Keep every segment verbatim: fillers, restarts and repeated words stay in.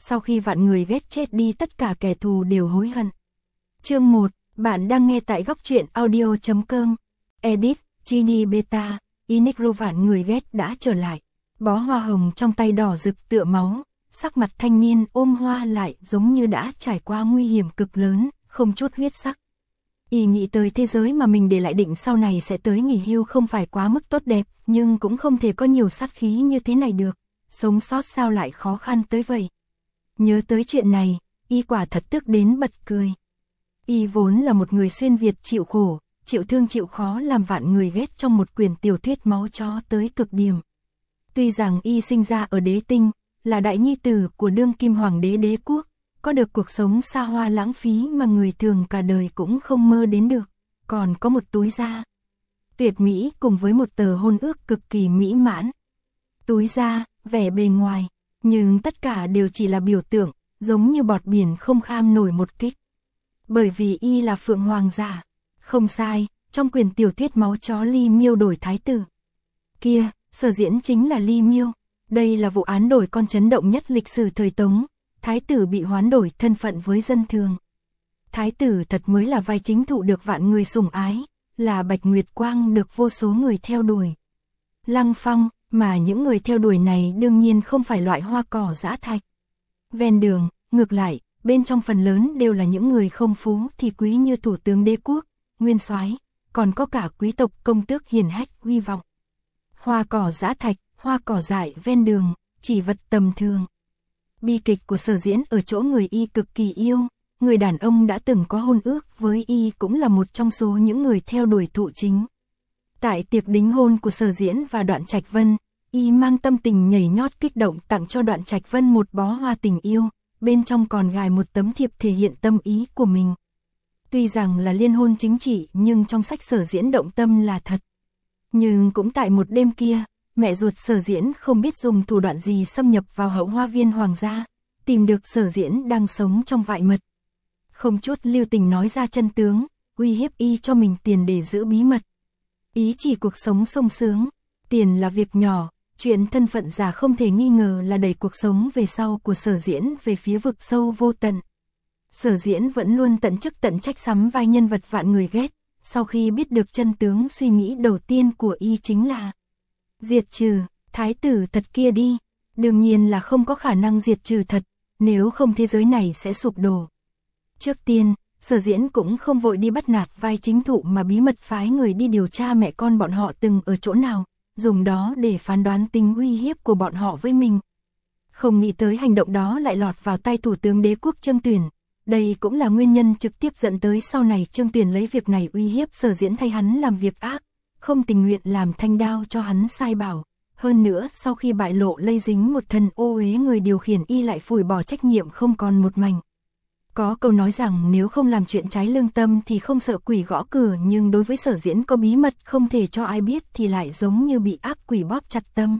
sau khi vạn người ghét chết đi tất cả kẻ thù đều hối hận. Chương một, bạn đang nghe tại góc truyện audio chấm com. Edit, Genie Beta, Inigro vạn người ghét đã trở lại. Bó hoa hồng trong tay đỏ rực tựa máu, sắc mặt thanh niên ôm hoa lại giống như đã trải qua nguy hiểm cực lớn, không chút huyết sắc. Y nghĩ tới thế giới mà mình để lại định sau này sẽ tới nghỉ hưu không phải quá mức tốt đẹp, nhưng cũng không thể có nhiều sát khí như thế này được, sống sót sao lại khó khăn tới vậy. Nhớ tới chuyện này, Y quả thật tức đến bật cười. Y vốn là một người xuyên Việt chịu khổ, chịu thương chịu khó làm vạn người ghét trong một quyển tiểu thuyết máu chó tới cực điểm. Tuy rằng Y sinh ra ở đế tinh, là đại nhi tử của đương kim hoàng đế đế quốc, có được cuộc sống xa hoa lãng phí mà người thường cả đời cũng không mơ đến được, còn có một túi da tuyệt mỹ cùng với một tờ hôn ước cực kỳ mỹ mãn. Túi da, vẻ bề ngoài, nhưng tất cả đều chỉ là biểu tượng, giống như bọt biển không kham nổi một kích. Bởi vì Y là phượng hoàng giả, không sai, trong quyển tiểu thuyết máu chó Ly Miêu đổi thái tử. Kia, Sở Diễn chính là Ly Miêu, đây là vụ án đổi con chấn động nhất lịch sử thời Tống. Thái tử bị hoán đổi thân phận với dân thường. Thái tử thật mới là vai chính thụ được vạn người sủng ái, là Bạch Nguyệt Quang được vô số người theo đuổi. Lăng Phong, mà những người theo đuổi này đương nhiên không phải loại hoa cỏ dã thạch. Ven đường, ngược lại, bên trong phần lớn đều là những người không phú thì quý như thủ tướng đế quốc, nguyên soái, còn có cả quý tộc công tước hiền hách uy vọng. Hoa cỏ dã thạch, hoa cỏ dại ven đường, chỉ vật tầm thường. Bi kịch của Sở Diễn ở chỗ người Y cực kỳ yêu, người đàn ông đã từng có hôn ước với Y cũng là một trong số những người theo đuổi thụ chính. Tại tiệc đính hôn của Sở Diễn và Đoạn Trạch Vân, Y mang tâm tình nhảy nhót kích động tặng cho Đoạn Trạch Vân một bó hoa tình yêu, bên trong còn gài một tấm thiệp thể hiện tâm ý của mình. Tuy rằng là liên hôn chính trị nhưng trong sách Sở Diễn động tâm là thật. Nhưng cũng tại một đêm kia, mẹ ruột Sở Diễn không biết dùng thủ đoạn gì xâm nhập vào hậu hoa viên hoàng gia, tìm được Sở Diễn đang sống trong vại mật. Không chút lưu tình nói ra chân tướng, uy hiếp Y cho mình tiền để giữ bí mật. Ý chỉ cuộc sống sung sướng, tiền là việc nhỏ, chuyện thân phận giả không thể nghi ngờ là đẩy cuộc sống về sau của Sở Diễn về phía vực sâu vô tận. Sở Diễn vẫn luôn tận chức tận trách sắm vai nhân vật vạn người ghét, sau khi biết được chân tướng suy nghĩ đầu tiên của Y chính là diệt trừ, thái tử thật kia đi, đương nhiên là không có khả năng diệt trừ thật, nếu không thế giới này sẽ sụp đổ. Trước tiên, Sở Diễn cũng không vội đi bắt nạt vai chính thụ mà bí mật phái người đi điều tra mẹ con bọn họ từng ở chỗ nào, dùng đó để phán đoán tính uy hiếp của bọn họ với mình. Không nghĩ tới hành động đó lại lọt vào tay thủ tướng đế quốc Trương Tuyển, đây cũng là nguyên nhân trực tiếp dẫn tới sau này Trương Tuyển lấy việc này uy hiếp Sở Diễn thay hắn làm việc ác. Không tình nguyện làm thanh đao cho hắn sai bảo, hơn nữa sau khi bại lộ lây dính một thần ô uế người điều khiển Y lại phủi bỏ trách nhiệm không còn một mảnh. Có câu nói rằng nếu không làm chuyện trái lương tâm thì không sợ quỷ gõ cửa, nhưng đối với Sở Diễn có bí mật không thể cho ai biết thì lại giống như bị ác quỷ bóp chặt tâm.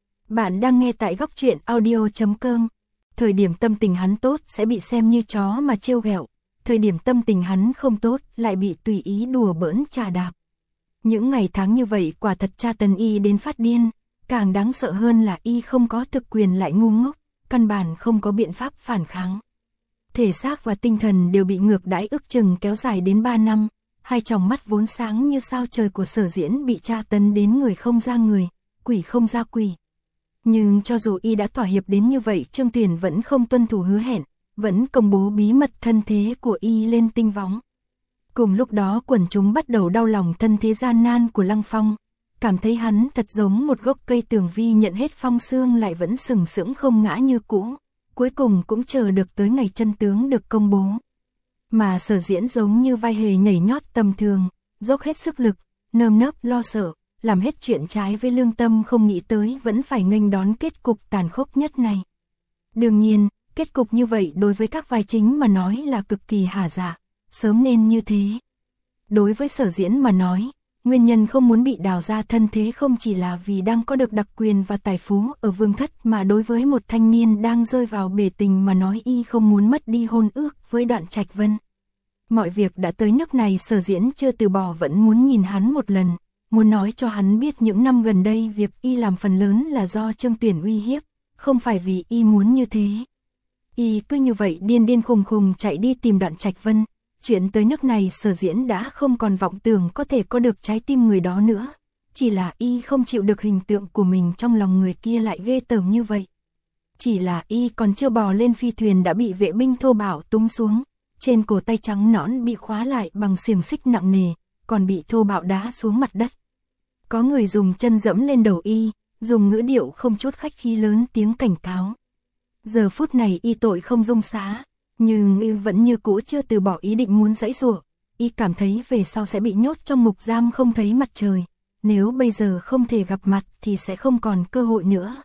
Bạn đang nghe tại góc truyện audio chấm com. Thời điểm tâm tình hắn tốt sẽ bị xem như chó mà trêu ghẹo, thời điểm tâm tình hắn không tốt lại bị tùy ý đùa bỡn chà đạp. Những ngày tháng như vậy quả thật tra tấn Y đến phát điên, càng đáng sợ hơn là Y không có thực quyền lại ngu ngốc, căn bản không có biện pháp phản kháng. Thể xác và tinh thần đều bị ngược đãi ức chừng kéo dài đến ba năm, hai tròng mắt vốn sáng như sao trời của Sở Diễn bị tra tấn đến người không ra người, quỷ không ra quỷ. Nhưng cho dù Y đã thỏa hiệp đến như vậy, Trương Tuyển vẫn không tuân thủ hứa hẹn, vẫn công bố bí mật thân thế của Y lên tinh võng. Cùng lúc đó quần chúng bắt đầu đau lòng thân thế gian nan của Lăng Phong, cảm thấy hắn thật giống một gốc cây tường vi nhận hết phong sương lại vẫn sừng sững không ngã như cũ, cuối cùng cũng chờ được tới ngày chân tướng được công bố. Mà Sở Diễn giống như vai hề nhảy nhót tầm thường, dốc hết sức lực, nơm nớp lo sợ, làm hết chuyện trái với lương tâm không nghĩ tới vẫn phải nghênh đón kết cục tàn khốc nhất này. Đương nhiên, kết cục như vậy đối với các vai chính mà nói là cực kỳ hả dạ. Sớm nên như thế. Đối với Sở Diễn mà nói, nguyên nhân không muốn bị đào ra thân thế không chỉ là vì đang có được đặc quyền và tài phú ở vương thất, mà đối với một thanh niên đang rơi vào bể tình mà nói Y không muốn mất đi hôn ước với Đoạn Trạch Vân. Mọi việc đã tới nước này, Sở Diễn chưa từ bỏ vẫn muốn nhìn hắn một lần, muốn nói cho hắn biết những năm gần đây việc Y làm phần lớn là do Trương Tuyển uy hiếp, không phải vì Y muốn như thế. Y cứ như vậy điên điên khùng khùng chạy đi tìm Đoạn Trạch Vân. Chuyện tới nước này Sở Diễn đã không còn vọng tưởng có thể có được trái tim người đó nữa. Chỉ là Y không chịu được hình tượng của mình trong lòng người kia lại ghê tởm như vậy. Chỉ là Y còn chưa bò lên phi thuyền đã bị vệ binh thô bạo túm xuống. Trên cổ tay trắng nõn bị khóa lại bằng xiềng xích nặng nề, còn bị thô bạo đá xuống mặt đất. Có người dùng chân dẫm lên đầu Y, dùng ngữ điệu không chút khách khí lớn tiếng cảnh cáo. Giờ phút này Y tội không dung xá, nhưng Y vẫn như cũ chưa từ bỏ ý định muốn giãy giụa. Y cảm thấy về sau sẽ bị nhốt trong ngục giam không thấy mặt trời, nếu bây giờ không thể gặp mặt thì sẽ không còn cơ hội nữa.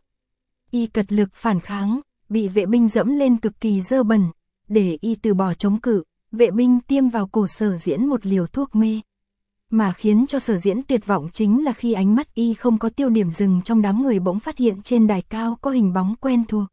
Y cật lực phản kháng, bị vệ binh dẫm lên cực kỳ dơ bẩn, để Y từ bỏ chống cự, vệ binh tiêm vào cổ Sở Diễn một liều thuốc mê. Mà khiến cho Sở Diễn tuyệt vọng chính là khi ánh mắt Y không có tiêu điểm dừng trong đám người bỗng phát hiện trên đài cao có hình bóng quen thuộc.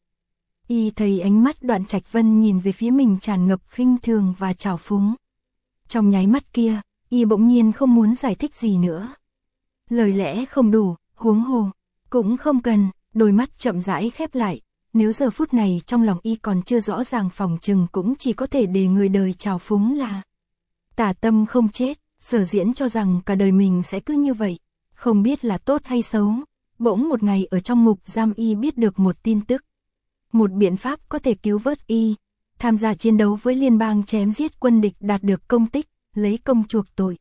Y thấy ánh mắt Đoạn Trạch Vân nhìn về phía mình tràn ngập khinh thường và trào phúng. Trong nháy mắt kia, Y bỗng nhiên không muốn giải thích gì nữa. Lời lẽ không đủ, huống hồ, cũng không cần, đôi mắt chậm rãi khép lại. Nếu giờ phút này trong lòng Y còn chưa rõ ràng phòng chừng cũng chỉ có thể để người đời trào phúng là tà tâm không chết. Sở Diễn cho rằng cả đời mình sẽ cứ như vậy, không biết là tốt hay xấu. Bỗng một ngày ở trong ngục giam Y biết được một tin tức. Một biện pháp có thể cứu vớt Y, tham gia chiến đấu với liên bang chém giết quân địch đạt được công tích, lấy công chuộc tội.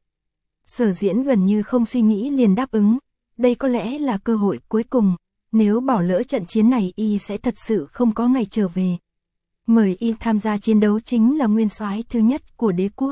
Sở Diễn gần như không suy nghĩ liền đáp ứng, đây có lẽ là cơ hội cuối cùng, nếu bỏ lỡ trận chiến này Y sẽ thật sự không có ngày trở về. Mời Y tham gia chiến đấu chính là nguyên soái thứ nhất của đế quốc.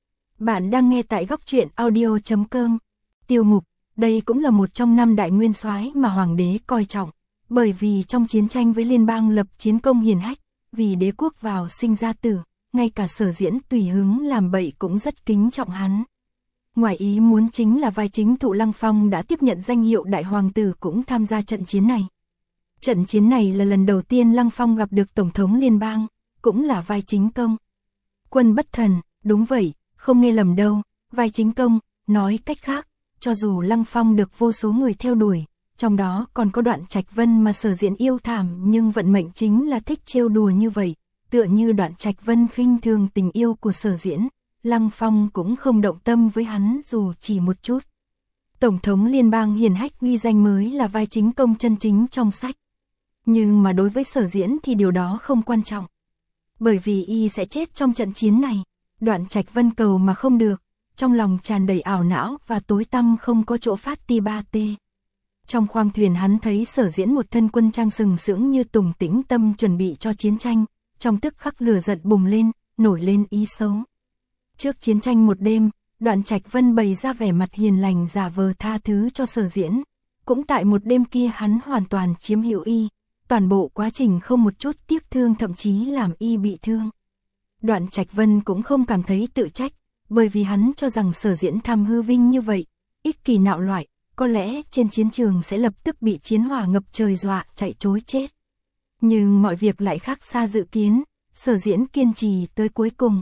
Bạn đang nghe tại góc truyện audio chấm com. Tiêu mục, đây cũng là một trong năm đại nguyên soái mà hoàng đế coi trọng, bởi vì trong chiến tranh với liên bang lập chiến công hiển hách, vì đế quốc vào sinh ra tử, ngay cả Sở Diễn tùy hứng làm bậy cũng rất kính trọng hắn. Ngoài ý muốn chính là vai chính Thụ Lăng Phong đã tiếp nhận danh hiệu đại hoàng tử cũng tham gia trận chiến này. Trận chiến này là lần đầu tiên Lăng Phong gặp được Tổng thống liên bang, cũng là vai chính công. Quân bất thần, đúng vậy, không nghe lầm đâu, vai chính công, nói cách khác, cho dù Lăng Phong được vô số người theo đuổi, trong đó còn có Đoạn Trạch Vân mà Sở Diễn yêu thảm nhưng vận mệnh chính là thích trêu đùa như vậy, tựa như Đoạn Trạch Vân khinh thường tình yêu của Sở Diễn, Lăng Phong cũng không động tâm với hắn dù chỉ một chút. Tổng thống liên bang hiển hách ghi danh mới là vai chính công chân chính trong sách. Nhưng mà đối với Sở Diễn thì điều đó không quan trọng. Bởi vì Y sẽ chết trong trận chiến này, Đoạn Trạch Vân cầu mà không được, trong lòng tràn đầy ảo não và tối tăm không có chỗ phát ti ba tê. Trong khoang thuyền hắn thấy Sở Diễn một thân quân trang sừng sững như tùng tĩnh tâm chuẩn bị cho chiến tranh, trong tức khắc lửa giận bùng lên, nổi lên ý xấu. Trước chiến tranh một đêm, Đoạn Trạch Vân bày ra vẻ mặt hiền lành giả vờ tha thứ cho Sở Diễn. Cũng tại một đêm kia hắn hoàn toàn chiếm hữu Y, toàn bộ quá trình không một chút tiếc thương thậm chí làm Y bị thương. Đoạn Trạch Vân cũng không cảm thấy tự trách, bởi vì hắn cho rằng Sở Diễn tham hư vinh như vậy, ích kỷ nạo loại, có lẽ trên chiến trường sẽ lập tức bị chiến hỏa ngập trời dọa chạy trối chết. Nhưng mọi việc lại khác xa dự kiến, Sở Diễn kiên trì tới cuối cùng.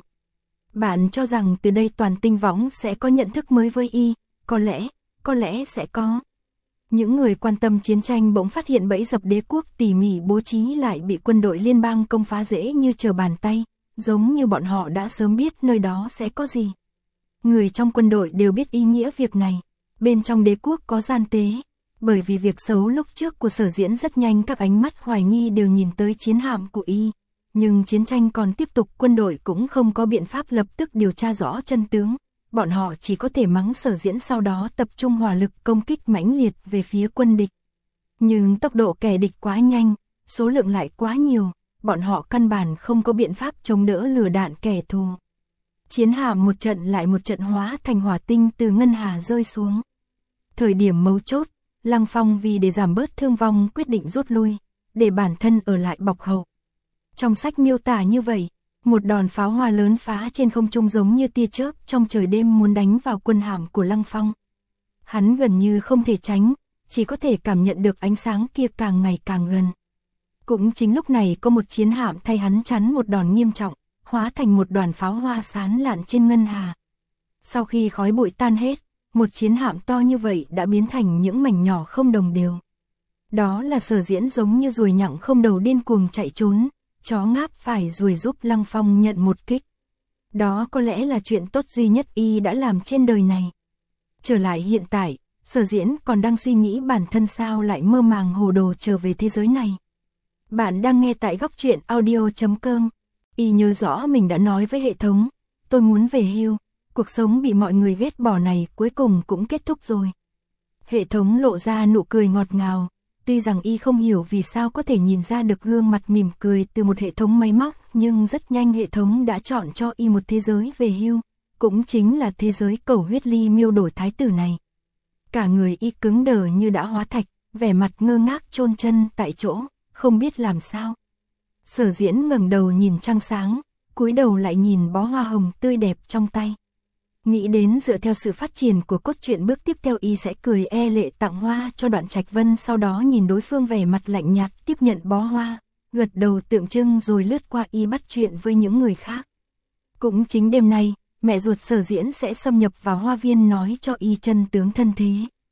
Bạn cho rằng từ đây toàn tinh võng sẽ có nhận thức mới với Y, có lẽ, có lẽ sẽ có. Những người quan tâm chiến tranh bỗng phát hiện bẫy dập đế quốc tỉ mỉ bố trí lại bị quân đội liên bang công phá dễ như trở bàn tay, giống như bọn họ đã sớm biết nơi đó sẽ có gì. Người trong quân đội đều biết ý nghĩa việc này, bên trong đế quốc có gian tế, bởi vì việc xấu lúc trước của Sở Diễn rất nhanh các ánh mắt hoài nghi đều nhìn tới chiến hạm của Y. Nhưng chiến tranh còn tiếp tục, quân đội cũng không có biện pháp lập tức điều tra rõ chân tướng, bọn họ chỉ có thể mắng Sở Diễn sau đó tập trung hỏa lực công kích mãnh liệt về phía quân địch. Nhưng tốc độ kẻ địch quá nhanh, số lượng lại quá nhiều, bọn họ căn bản không có biện pháp chống đỡ lửa đạn kẻ thù. Chiến hạm một trận lại một trận hóa thành hỏa tinh từ ngân hà rơi xuống. Thời điểm mấu chốt, Lăng Phong vì để giảm bớt thương vong quyết định rút lui, để bản thân ở lại bọc hậu. Trong sách miêu tả như vậy, một đòn pháo hoa lớn phá trên không trung giống như tia chớp trong trời đêm muốn đánh vào quân hạm của Lăng Phong. Hắn gần như không thể tránh, chỉ có thể cảm nhận được ánh sáng kia càng ngày càng gần. Cũng chính lúc này có một chiến hạm thay hắn chắn một đòn nghiêm trọng, hóa thành một đoàn pháo hoa sáng lạn trên ngân hà. Sau khi khói bụi tan hết, một chiến hạm to như vậy đã biến thành những mảnh nhỏ không đồng đều. Đó là Sở Diễn giống như ruồi nhặng không đầu điên cuồng chạy trốn, chó ngáp phải ruồi giúp Lăng Phong nhận một kích. Đó có lẽ là chuyện tốt duy nhất y đã làm trên đời này. Trở lại hiện tại, Sở Diễn còn đang suy nghĩ bản thân sao lại mơ màng hồ đồ trở về thế giới này. Bạn đang nghe tại góc truyện audio chấm com. Y nhớ rõ mình đã nói với hệ thống, tôi muốn về hưu, cuộc sống bị mọi người ghét bỏ này cuối cùng cũng kết thúc rồi. Hệ thống lộ ra nụ cười ngọt ngào, tuy rằng y không hiểu vì sao có thể nhìn ra được gương mặt mỉm cười từ một hệ thống máy móc, nhưng rất nhanh hệ thống đã chọn cho y một thế giới về hưu, cũng chính là thế giới cầu huyết ly miêu đổi thái tử này. Cả người y cứng đờ như đã hóa thạch, vẻ mặt ngơ ngác chôn chân tại chỗ, không biết làm sao. Sở Diễn ngẩng đầu nhìn trăng sáng, cúi đầu lại nhìn bó hoa hồng tươi đẹp trong tay. Nghĩ đến dựa theo sự phát triển của cốt truyện bước tiếp theo y sẽ cười e lệ tặng hoa cho Đoạn Trạch Vân, sau đó nhìn đối phương vẻ mặt lạnh nhạt tiếp nhận bó hoa, gật đầu tượng trưng rồi lướt qua y bắt chuyện với những người khác. Cũng chính đêm nay, mẹ ruột Sở Diễn sẽ xâm nhập vào hoa viên nói cho y chân tướng thân thế.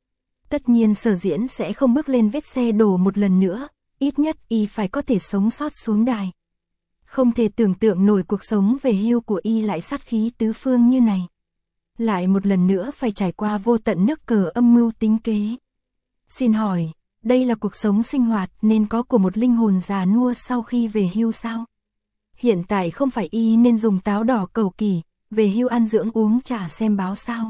Tất nhiên Sở Diễn sẽ không bước lên vết xe đổ một lần nữa, ít nhất y phải có thể sống sót xuống đài. Không thể tưởng tượng nổi cuộc sống về hưu của y lại sát khí tứ phương như này. Lại một lần nữa phải trải qua vô tận nước cờ âm mưu tính kế. Xin hỏi, đây là cuộc sống sinh hoạt nên có của một linh hồn già nua sau khi về hưu sao? Hiện tại không phải y nên dùng táo đỏ cầu kỳ, về hưu ăn dưỡng uống trà xem báo sao?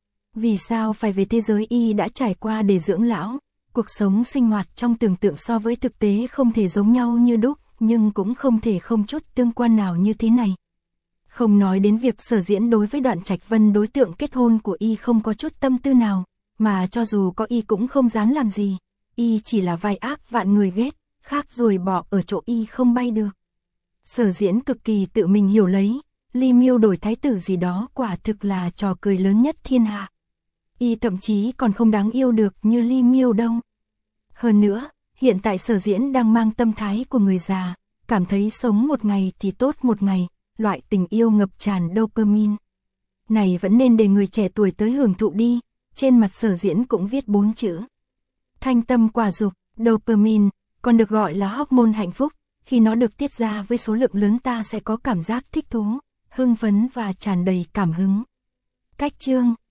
Vì sao phải về thế giới y đã trải qua để dưỡng lão? Cuộc sống sinh hoạt trong tưởng tượng so với thực tế không thể giống nhau như đúc, nhưng cũng không thể không chút tương quan nào như thế này. Không nói đến việc Sở Diễn đối với Đoạn Trạch Vân đối tượng kết hôn của y không có chút tâm tư nào, mà cho dù có y cũng không dám làm gì, y chỉ là vai ác vạn người ghét, khác rồi bỏ ở chỗ y không bay được. Sở Diễn cực kỳ tự mình hiểu lấy, ly miêu đổi thái tử gì đó quả thực là trò cười lớn nhất thiên hạ. Y thậm chí còn không đáng yêu được như ly miêu đâu. Hơn nữa, hiện tại Sở Diễn đang mang tâm thái của người già, cảm thấy sống một ngày thì tốt một ngày, loại tình yêu ngập tràn dopamine. Này vẫn nên để người trẻ tuổi tới hưởng thụ đi, trên mặt Sở Diễn cũng viết bốn chữ. Thanh tâm quả dục, dopamine, còn được gọi là hormone hạnh phúc, khi nó được tiết ra với số lượng lớn ta sẽ có cảm giác thích thú, hưng phấn và tràn đầy cảm hứng. Cách chương